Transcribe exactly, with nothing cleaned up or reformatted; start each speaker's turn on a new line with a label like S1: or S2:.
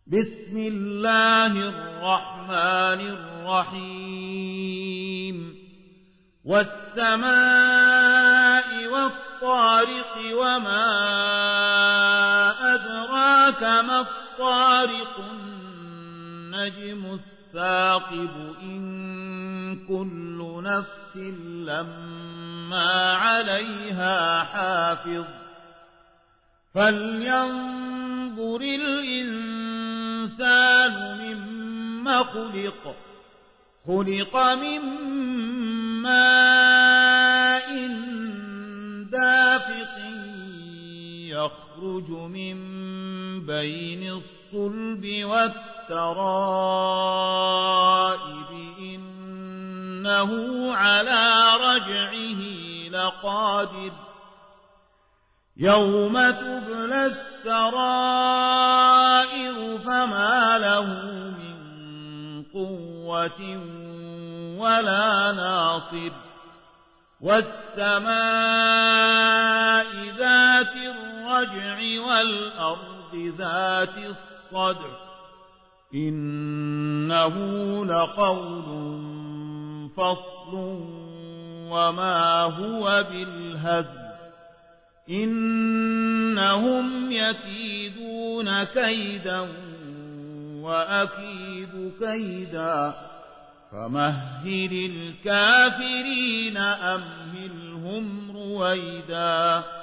S1: بسم الله الرحمن الرحيم والسماء والطارق وما أدراك ما الطارق النجم الثاقب إن كل نفس لما عليها حافظ فلينظر الإنسان مما خلق خلق من ماء دافق يخرج من بين الصلب والترائب إنه على رجعه لقادر يوم تبلى السرائر فما له من قوة ولا ناصر والسماء ذات الرجع والأرض ذات الصدع إنه لقول فصل وما هو بالهزل إنهم يكيدون كيدا وأكيد كيدا فمهل الكافرين أمهلهم رويدا.